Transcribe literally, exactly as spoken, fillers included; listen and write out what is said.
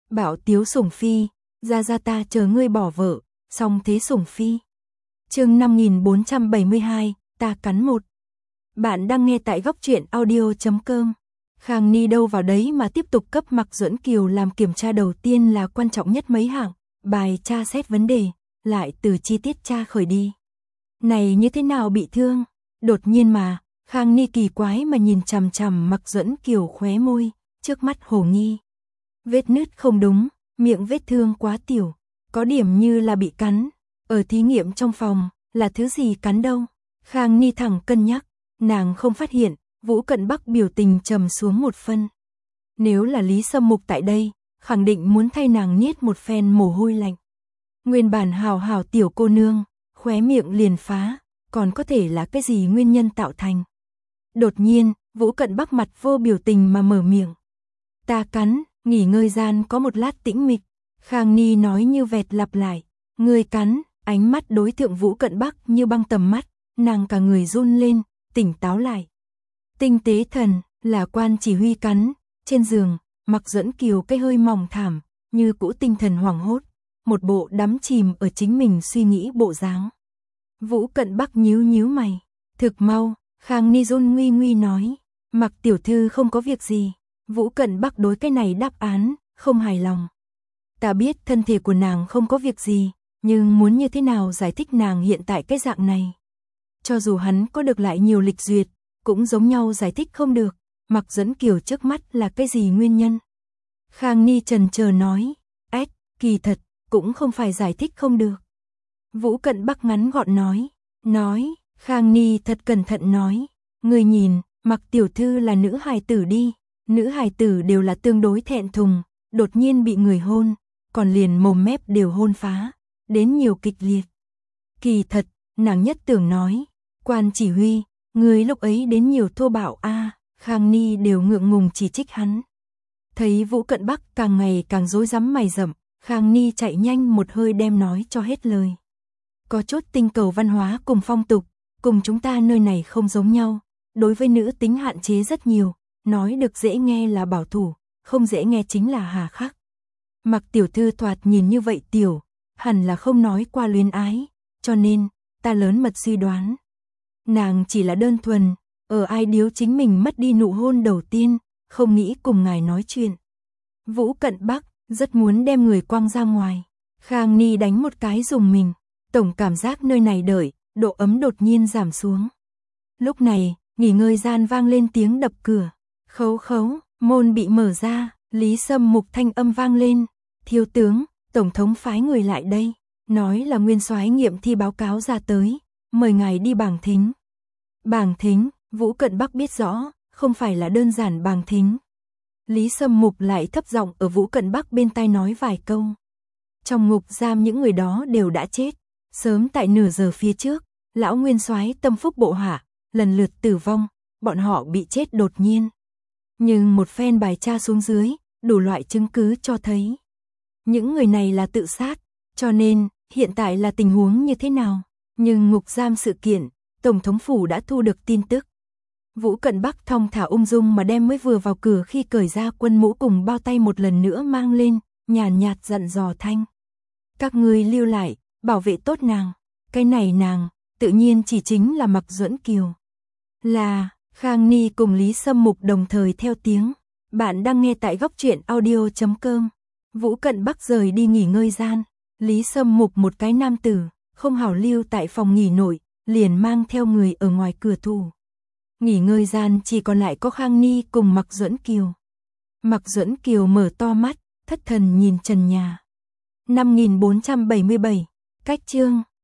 Bảo tiếu sủng phi, ra ra ta chờ ngươi bỏ vợ, song thế sủng phi. Chương năm nghìn bốn trăm bảy mươi hai, ta cắn một. Bạn đang nghe tại góc truyện audio chấm com. Khang Ni đâu vào đấy mà tiếp tục cấp Mạc Duẫn Kiều làm kiểm tra, đầu tiên là quan trọng nhất mấy hạng, bài tra xét vấn đề, lại từ chi tiết tra khởi đi. Này như thế nào bị thương? Đột nhiên mà, Khang Ni kỳ quái mà nhìn chằm chằm Mạc Duẫn Kiều, khóe môi, trước mắt hồ nghi. Vết nứt không đúng, miệng vết thương quá tiểu, có điểm như là bị cắn. Ở thí nghiệm trong phòng, là thứ gì cắn đâu? Khang Ni thẳng cân nhắc, nàng không phát hiện. Vũ Cận Bắc biểu tình trầm xuống một phân. Nếu là Lý Sâm Mục tại đây, khẳng định muốn thay nàng niết một phen mồ hôi lạnh. Nguyên bản hào hào tiểu cô nương, khóe miệng liền phá, còn có thể là cái gì nguyên nhân tạo thành? Đột nhiên, Vũ Cận Bắc mặt vô biểu tình mà mở miệng. Ta cắn. Nghỉ ngơi gian có một lát tĩnh mịch, Khang Ni nói như vẹt lặp lại. Ngươi cắn. Ánh mắt đối tượng Vũ Cận Bắc như băng tầm mắt, nàng cả người run lên, tỉnh táo lại. Tinh tế thần, là quan chỉ huy cắn. Trên giường, Mạc Duẫn Kiều cái hơi mỏng thảm, như cũ tinh thần hoảng hốt, một bộ đắm chìm ở chính mình suy nghĩ bộ dáng. Vũ Cận Bắc nhíu nhíu mày. Thực mau, Khang Ni run nguy nguy nói. Mạc tiểu thư không có việc gì. Vũ Cận Bắc đối cái này đáp án, không hài lòng. Ta biết thân thể của nàng không có việc gì, nhưng muốn như thế nào giải thích nàng hiện tại cái dạng này. Cho dù hắn có được lại nhiều lịch duyệt, cũng giống nhau giải thích không được. Mạc Duẫn Kiều trước mắt là cái gì nguyên nhân? Khang Ni chần chờ nói. Ách, kỳ thật, cũng không phải giải thích không được. Vũ Cận Bắc ngắn gọn nói. Nói, Khang Ni thật cẩn thận nói. Người nhìn, Mạc tiểu thư là nữ hài tử đi. Nữ hài tử đều là tương đối thẹn thùng, đột nhiên bị người hôn, còn liền mồm mép đều hôn phá, đến nhiều kịch liệt. Kỳ thật, nàng nhất tưởng nói, quan chỉ huy, người lúc ấy đến nhiều thô bạo a. À, Khang Ni đều ngượng ngùng chỉ trích hắn. Thấy Vũ Cận Bắc càng ngày càng rối rắm mày rậm, Khang Ni chạy nhanh một hơi đem nói cho hết lời. Có chút tinh cầu văn hóa cùng phong tục, cùng chúng ta nơi này không giống nhau, đối với nữ tính hạn chế rất nhiều. Nói được dễ nghe là bảo thủ, không dễ nghe chính là hà khắc. Mạc tiểu thư thoạt nhìn như vậy tiểu, hẳn là không nói qua luyến ái, cho nên, ta lớn mật suy đoán. Nàng chỉ là đơn thuần, ở ai điếu chính mình mất đi nụ hôn đầu tiên, không nghĩ cùng ngài nói chuyện. Vũ Cận Bắc, rất muốn đem người quăng ra ngoài. Khang Ni đánh một cái dùng mình, tổng cảm giác nơi này đợi, độ ấm đột nhiên giảm xuống. Lúc này, nghỉ ngơi gian vang lên tiếng đập cửa. Khấu khấu, môn bị mở ra, Lý Sâm Mục thanh âm vang lên. Thiếu tướng, tổng thống phái người lại đây, nói là nguyên soái nghiệm thi báo cáo ra tới, mời ngài đi bảng thính. Bảng thính, Vũ Cận Bắc biết rõ, không phải là đơn giản bảng thính. Lý Sâm Mục lại thấp giọng ở Vũ Cận Bắc bên tai nói vài câu. Trong ngục giam những người đó đều đã chết, sớm tại nửa giờ phía trước, lão nguyên soái tâm phúc bộ hạ, lần lượt tử vong, bọn họ bị chết đột nhiên. Nhưng một phen bài tra xuống dưới, đủ loại chứng cứ cho thấy những người này là tự sát, cho nên hiện tại là tình huống như thế nào? Nhưng ngục giam sự kiện, Tổng thống phủ đã thu được tin tức. Vũ Cận Bắc thong thả ung dung mà đem mới vừa vào cửa khi cởi ra quân mũ cùng bao tay một lần nữa mang lên, nhàn nhạt dặn dò thanh. Các ngươi lưu lại, bảo vệ tốt nàng. Cái này nàng, tự nhiên chỉ chính là Mạc Duẫn Kiều. Là... Khang Ni cùng Lý Sâm Mục đồng thời theo tiếng. Bạn đang nghe tại góc truyện audio chấm com. Vũ Cận Bắc rời đi nghỉ ngơi gian. Lý Sâm Mục một cái nam tử, không hảo lưu tại phòng nghỉ nội, liền mang theo người ở ngoài cửa thủ. Nghỉ ngơi gian chỉ còn lại có Khang Ni cùng Mạc Duẫn Kiều. Mạc Duẫn Kiều mở to mắt, thất thần nhìn trần nhà. năm nghìn bốn trăm bảy mươi bảy, cách chương.